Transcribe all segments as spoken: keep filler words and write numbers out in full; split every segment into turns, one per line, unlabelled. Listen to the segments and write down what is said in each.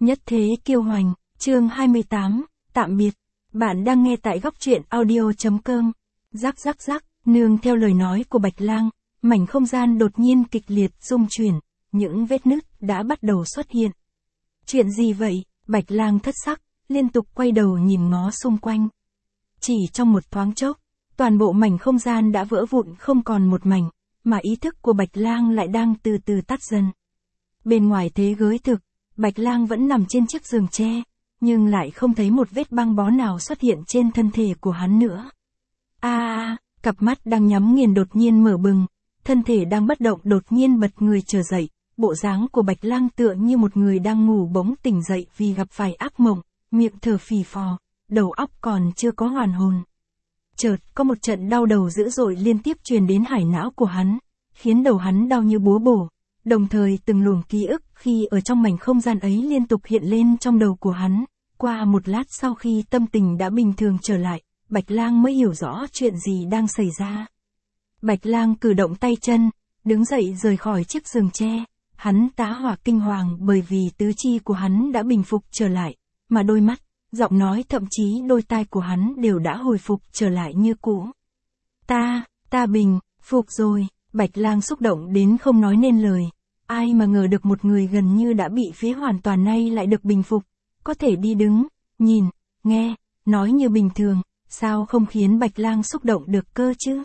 Nhất thế kiêu hoành, chương hai mươi tám, tạm biệt. Bạn đang nghe tại góc truyện audio.com. Rắc rắc rắc, nương theo lời nói của Bạch Lang, mảnh không gian đột nhiên kịch liệt rung chuyển, những vết nứt đã bắt đầu xuất hiện. Chuyện gì vậy? Bạch Lang thất sắc, liên tục quay đầu nhìn ngó xung quanh. Chỉ trong một thoáng chốc, toàn bộ mảnh không gian đã vỡ vụn không còn một mảnh, mà ý thức của Bạch Lang lại đang từ từ tắt dần. Bên ngoài thế giới thực, Bạch Lang vẫn nằm trên chiếc giường tre, nhưng lại không thấy một vết băng bó nào xuất hiện trên thân thể của hắn nữa. A a, cặp mắt đang nhắm nghiền đột nhiên mở bừng, thân thể đang bất động đột nhiên bật người trở dậy, bộ dáng của Bạch Lang tựa như một người đang ngủ bỗng tỉnh dậy vì gặp phải ác mộng, miệng thở phì phò, đầu óc còn chưa có hoàn hồn. Chợt có một trận đau đầu dữ dội liên tiếp truyền đến hải não của hắn, khiến đầu hắn đau như búa bổ. Đồng thời từng luồng ký ức khi ở trong mảnh không gian ấy liên tục hiện lên trong đầu của hắn. Qua một lát sau khi tâm tình đã bình thường trở lại, Bạch Lang mới hiểu rõ chuyện gì đang xảy ra. Bạch Lang cử động tay chân, đứng dậy rời khỏi chiếc giường tre. Hắn tá hỏa kinh hoàng bởi vì tứ chi của hắn đã bình phục trở lại, mà đôi mắt, giọng nói thậm chí đôi tai của hắn đều đã hồi phục trở lại như cũ. Ta, ta bình, phục rồi. Bạch Lang xúc động đến không nói nên lời. Ai mà ngờ được một người gần như đã bị phế hoàn toàn nay lại được bình phục, có thể đi đứng, nhìn, nghe, nói như bình thường, sao không khiến Bạch Lang xúc động được cơ chứ?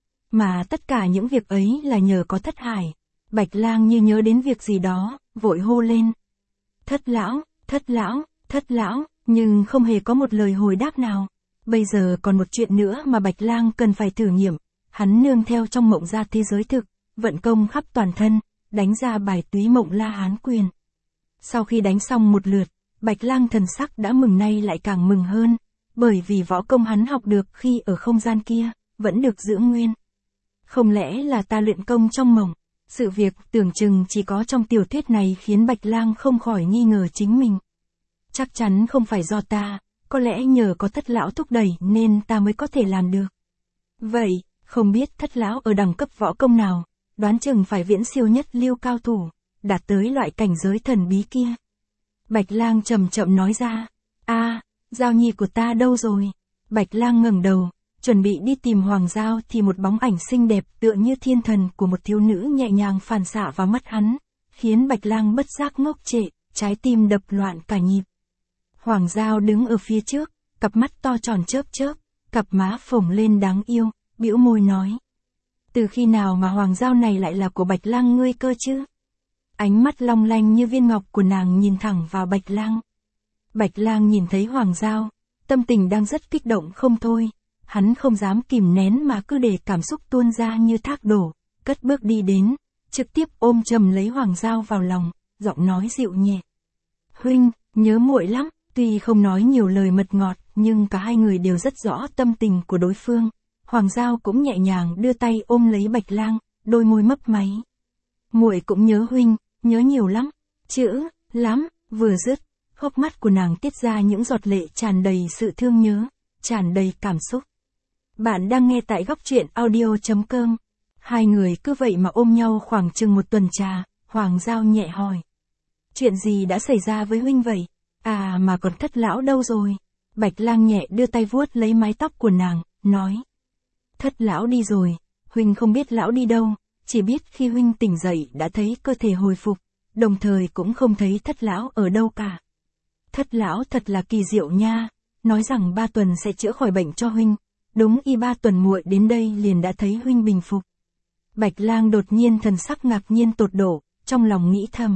Mà tất cả những việc ấy là nhờ có Thất Hải. Bạch Lang như nhớ đến việc gì đó, vội hô lên. Thất lão, thất lão, thất lão, nhưng không hề có một lời hồi đáp nào. Bây giờ còn một chuyện nữa mà Bạch Lang cần phải thử nghiệm. Hắn nương theo trong mộng ra thế giới thực, vận công khắp toàn thân, đánh ra bài túy mộng La Hán quyền. Sau khi đánh xong một lượt, Bạch Lang thần sắc đã mừng nay lại càng mừng hơn, bởi vì võ công hắn học được khi ở không gian kia, vẫn được giữ nguyên. Không lẽ là ta luyện công trong mộng? Sự việc tưởng chừng chỉ có trong tiểu thuyết này khiến Bạch Lang không khỏi nghi ngờ chính mình. Chắc chắn không phải do ta, có lẽ nhờ có Thất lão thúc đẩy nên ta mới có thể làm được. Vậy, không biết Thất lão ở đẳng cấp võ công nào, đoán chừng phải viễn siêu nhất lưu cao thủ, đạt tới loại cảnh giới thần bí kia. Bạch Lang chậm chậm nói ra, a, Giao Nhi của ta đâu rồi? Bạch Lang ngẩng đầu, chuẩn bị đi tìm Hoàng Giao thì một bóng ảnh xinh đẹp tựa như thiên thần của một thiếu nữ nhẹ nhàng phản xạ vào mắt hắn, khiến Bạch Lang bất giác ngốc trệ, trái tim đập loạn cả nhịp. Hoàng Giao đứng ở phía trước, cặp mắt to tròn chớp chớp, cặp má phồng lên đáng yêu, bĩu môi nói. Từ khi nào mà Hoàng Giao này lại là của Bạch Lang ngươi cơ chứ? Ánh mắt long lanh như viên ngọc của nàng nhìn thẳng vào Bạch Lang. Bạch Lang nhìn thấy Hoàng Giao, tâm tình đang rất kích động không thôi, hắn không dám kìm nén mà cứ để cảm xúc tuôn ra như thác đổ, cất bước đi đến, trực tiếp ôm chầm lấy Hoàng Giao vào lòng, giọng nói dịu nhẹ. Huynh, nhớ muội lắm, tuy không nói nhiều lời mật ngọt, nhưng cả hai người đều rất rõ tâm tình của đối phương. Hoàng Giao cũng nhẹ nhàng đưa tay ôm lấy Bạch Lang, đôi môi mấp máy. Muội cũng nhớ huynh, nhớ nhiều lắm. Chữ, lắm, vừa dứt, hốc mắt của nàng tiết ra những giọt lệ tràn đầy sự thương nhớ, tràn đầy cảm xúc. Bạn đang nghe tại góc truyện audio.com. Hai người cứ vậy mà ôm nhau khoảng chừng một tuần trà, Hoàng Giao nhẹ hỏi. Chuyện gì đã xảy ra với huynh vậy? À mà còn Thất lão đâu rồi? Bạch Lang nhẹ đưa tay vuốt lấy mái tóc của nàng, nói. Thất lão đi rồi, huynh không biết lão đi đâu, chỉ biết khi huynh tỉnh dậy đã thấy cơ thể hồi phục, đồng thời cũng không thấy Thất lão ở đâu cả. Thất lão thật là kỳ diệu nha, nói rằng ba tuần sẽ chữa khỏi bệnh cho huynh, đúng y ba tuần muội đến đây liền đã thấy huynh bình phục. Bạch Lang đột nhiên thần sắc ngạc nhiên tột độ, trong lòng nghĩ thầm.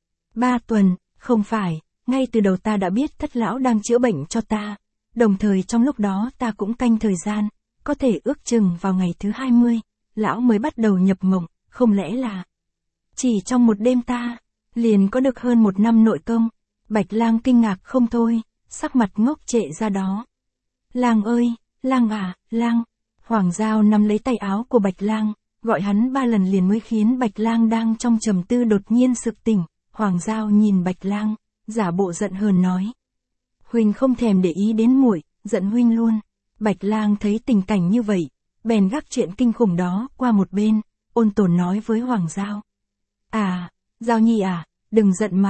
Ba tuần, không phải, ngay từ đầu ta đã biết Thất lão đang chữa bệnh cho ta, đồng thời trong lúc đó ta cũng canh thời gian. Có thể ước chừng vào ngày thứ hai mươi, lão mới bắt đầu nhập mộng, không lẽ là... Chỉ trong một đêm ta, liền có được hơn một năm nội công. Bạch Lang kinh ngạc không thôi, sắc mặt ngốc trệ ra đó. Lang ơi, Lang à, Lang. Hoàng Giao nắm lấy tay áo của Bạch Lang, gọi hắn ba lần liền mới khiến Bạch Lang đang trong trầm tư đột nhiên sực tỉnh. Hoàng Giao nhìn Bạch Lang, giả bộ giận hờn nói. Huynh không thèm để ý đến muội, giận huynh luôn. Bạch Lang thấy tình cảnh như vậy, bèn gác chuyện kinh khủng đó qua một bên, ôn tồn nói với Hoàng Giao. À, Giao Nhi à, đừng giận mà,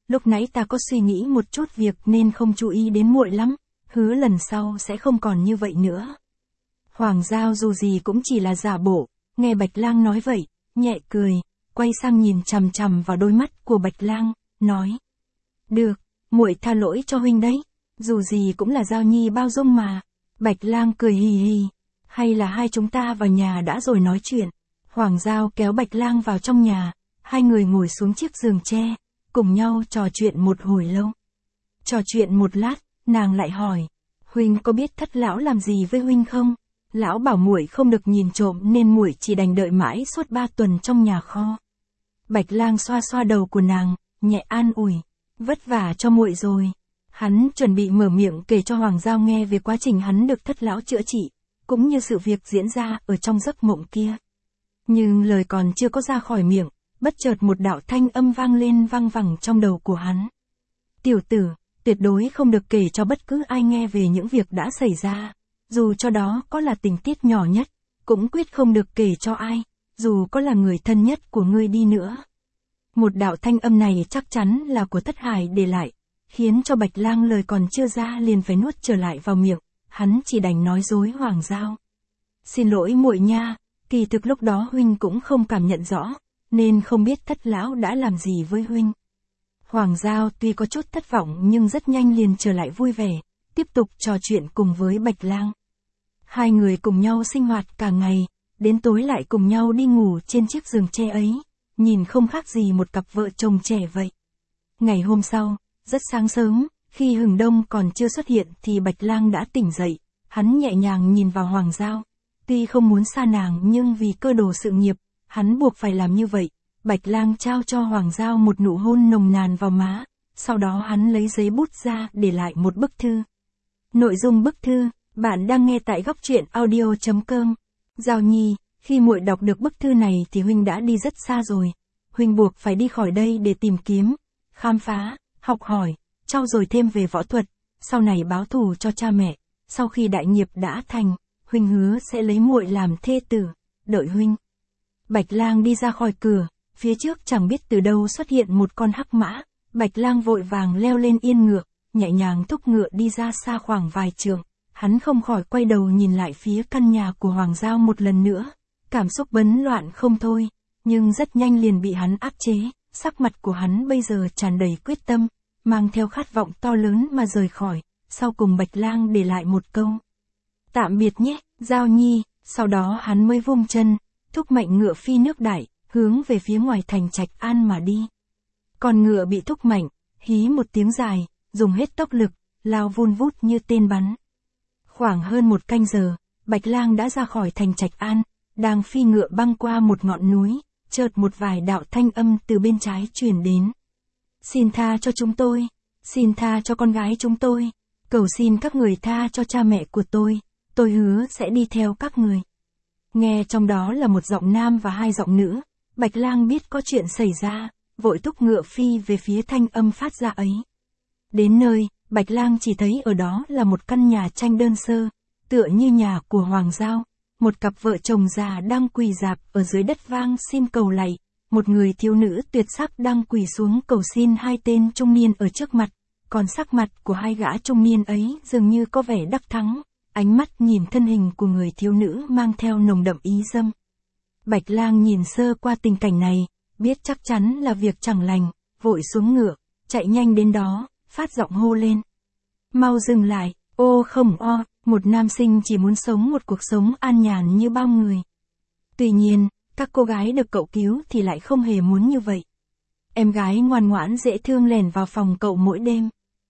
lúc nãy ta có suy nghĩ một chút việc nên không chú ý đến muội lắm, hứa lần sau sẽ không còn như vậy nữa. Hoàng Giao dù gì cũng chỉ là giả bộ, nghe Bạch Lang nói vậy, nhẹ cười, quay sang nhìn chằm chằm vào đôi mắt của Bạch Lang, nói: "Được, muội tha lỗi cho huynh đấy, dù gì cũng là Giao Nhi bao dung mà." Bạch Lang cười hì hì: "Hay là hai chúng ta vào nhà đã rồi nói chuyện." Hoàng Giao kéo Bạch Lang vào trong nhà, hai người ngồi xuống chiếc giường tre, cùng nhau trò chuyện một hồi lâu. Trò chuyện một lát, nàng lại hỏi: "Huynh có biết thất lão làm gì với huynh không? Lão bảo muội không được nhìn trộm nên muội chỉ đành đợi mãi suốt ba tuần trong nhà kho." Bạch Lang xoa xoa đầu của nàng, nhẹ an ủi: "Vất vả cho muội rồi." Hắn chuẩn bị mở miệng kể cho Hoàng Giao nghe về quá trình hắn được thất lão chữa trị, cũng như sự việc diễn ra ở trong giấc mộng kia. Nhưng lời còn chưa có ra khỏi miệng, bất chợt một đạo thanh âm vang lên vang vẳng trong đầu của hắn. "Tiểu tử, tuyệt đối không được kể cho bất cứ ai nghe về những việc đã xảy ra, dù cho đó có là tình tiết nhỏ nhất, cũng quyết không được kể cho ai, dù có là người thân nhất của ngươi đi nữa." Một đạo thanh âm này chắc chắn là của Thất Hải để lại, khiến cho Bạch Lang lời còn chưa ra liền phải nuốt trở lại vào miệng, hắn chỉ đành nói dối Hoàng Giao: "Xin lỗi muội nha, kỳ thực lúc đó huynh cũng không cảm nhận rõ, nên không biết thất lão đã làm gì với huynh." Hoàng Giao tuy có chút thất vọng nhưng rất nhanh liền trở lại vui vẻ, tiếp tục trò chuyện cùng với Bạch Lang. Hai người cùng nhau sinh hoạt cả ngày, đến tối lại cùng nhau đi ngủ trên chiếc giường tre ấy, nhìn không khác gì một cặp vợ chồng trẻ vậy. Ngày hôm sau, rất sáng sớm, khi hừng đông còn chưa xuất hiện thì Bạch Lang đã tỉnh dậy, hắn nhẹ nhàng nhìn vào Hoàng Giao. Tuy không muốn xa nàng nhưng vì cơ đồ sự nghiệp, hắn buộc phải làm như vậy. Bạch Lang trao cho Hoàng Giao một nụ hôn nồng nàn vào má, sau đó hắn lấy giấy bút ra để lại một bức thư. Nội dung bức thư: "Bạn đang nghe tại góc truyện audio chấm com. Giao Nhi, khi muội đọc được bức thư này thì huynh đã đi rất xa rồi. Huynh buộc phải đi khỏi đây để tìm kiếm, khám phá, học hỏi, trau dồi thêm về võ thuật, sau này báo thù cho cha mẹ. Sau khi đại nghiệp đã thành, huynh hứa sẽ lấy muội làm thê tử, đợi huynh." Bạch Lang đi ra khỏi cửa, phía trước chẳng biết từ đâu xuất hiện một con hắc mã. Bạch Lang vội vàng leo lên yên ngựa, nhẹ nhàng thúc ngựa đi ra xa khoảng vài trượng. Hắn không khỏi quay đầu nhìn lại phía căn nhà của Hoàng Giao một lần nữa, cảm xúc bấn loạn không thôi, nhưng rất nhanh liền bị hắn áp chế. Sắc mặt của hắn bây giờ tràn đầy quyết tâm, mang theo khát vọng to lớn mà rời khỏi. Sau cùng Bạch Lang để lại một câu: "Tạm biệt nhé, Giao Nhi." Sau đó hắn mới vung chân, thúc mạnh ngựa phi nước đại, hướng về phía ngoài thành Trạch An mà đi. Con ngựa bị thúc mạnh, hí một tiếng dài, dùng hết tốc lực, lao vun vút như tên bắn. Khoảng hơn một canh giờ, Bạch Lang đã ra khỏi thành Trạch An, đang phi ngựa băng qua một ngọn núi, chợt một vài đạo thanh âm từ bên trái truyền đến. "Xin tha cho chúng tôi, xin tha cho con gái chúng tôi, cầu xin các người tha cho cha mẹ của tôi, tôi hứa sẽ đi theo các người." Nghe trong đó là một giọng nam và hai giọng nữ, Bạch Lang biết có chuyện xảy ra, vội thúc ngựa phi về phía thanh âm phát ra ấy. Đến nơi, Bạch Lang chỉ thấy ở đó là một căn nhà tranh đơn sơ, tựa như nhà của Hoàng Giao. Một cặp vợ chồng già đang quỳ rạp ở dưới đất vang xin cầu lạy, một người thiếu nữ tuyệt sắc đang quỳ xuống cầu xin hai tên trung niên ở trước mặt, còn sắc mặt của hai gã trung niên ấy dường như có vẻ đắc thắng, ánh mắt nhìn thân hình của người thiếu nữ mang theo nồng đậm ý dâm. Bạch Lang nhìn sơ qua tình cảnh này, biết chắc chắn là việc chẳng lành, vội xuống ngựa, chạy nhanh đến đó, phát giọng hô lên: "Mau dừng lại, ô không o." Một nam sinh chỉ muốn sống một cuộc sống an nhàn như bao người. Tuy nhiên, các cô gái được cậu cứu thì lại không hề muốn như vậy. Em gái ngoan ngoãn dễ thương lèn vào phòng cậu mỗi đêm.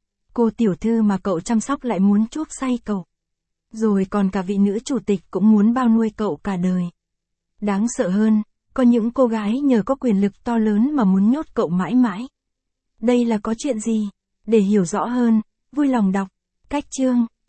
Cô tiểu thư mà cậu chăm sóc lại muốn chuốc say cậu. Rồi còn cả vị nữ chủ tịch cũng muốn bao nuôi cậu cả đời. Đáng sợ hơn, có những cô gái nhờ có quyền lực to lớn mà muốn nhốt cậu mãi mãi. Đây là có chuyện gì? Để hiểu rõ hơn, vui lòng đọc cách chương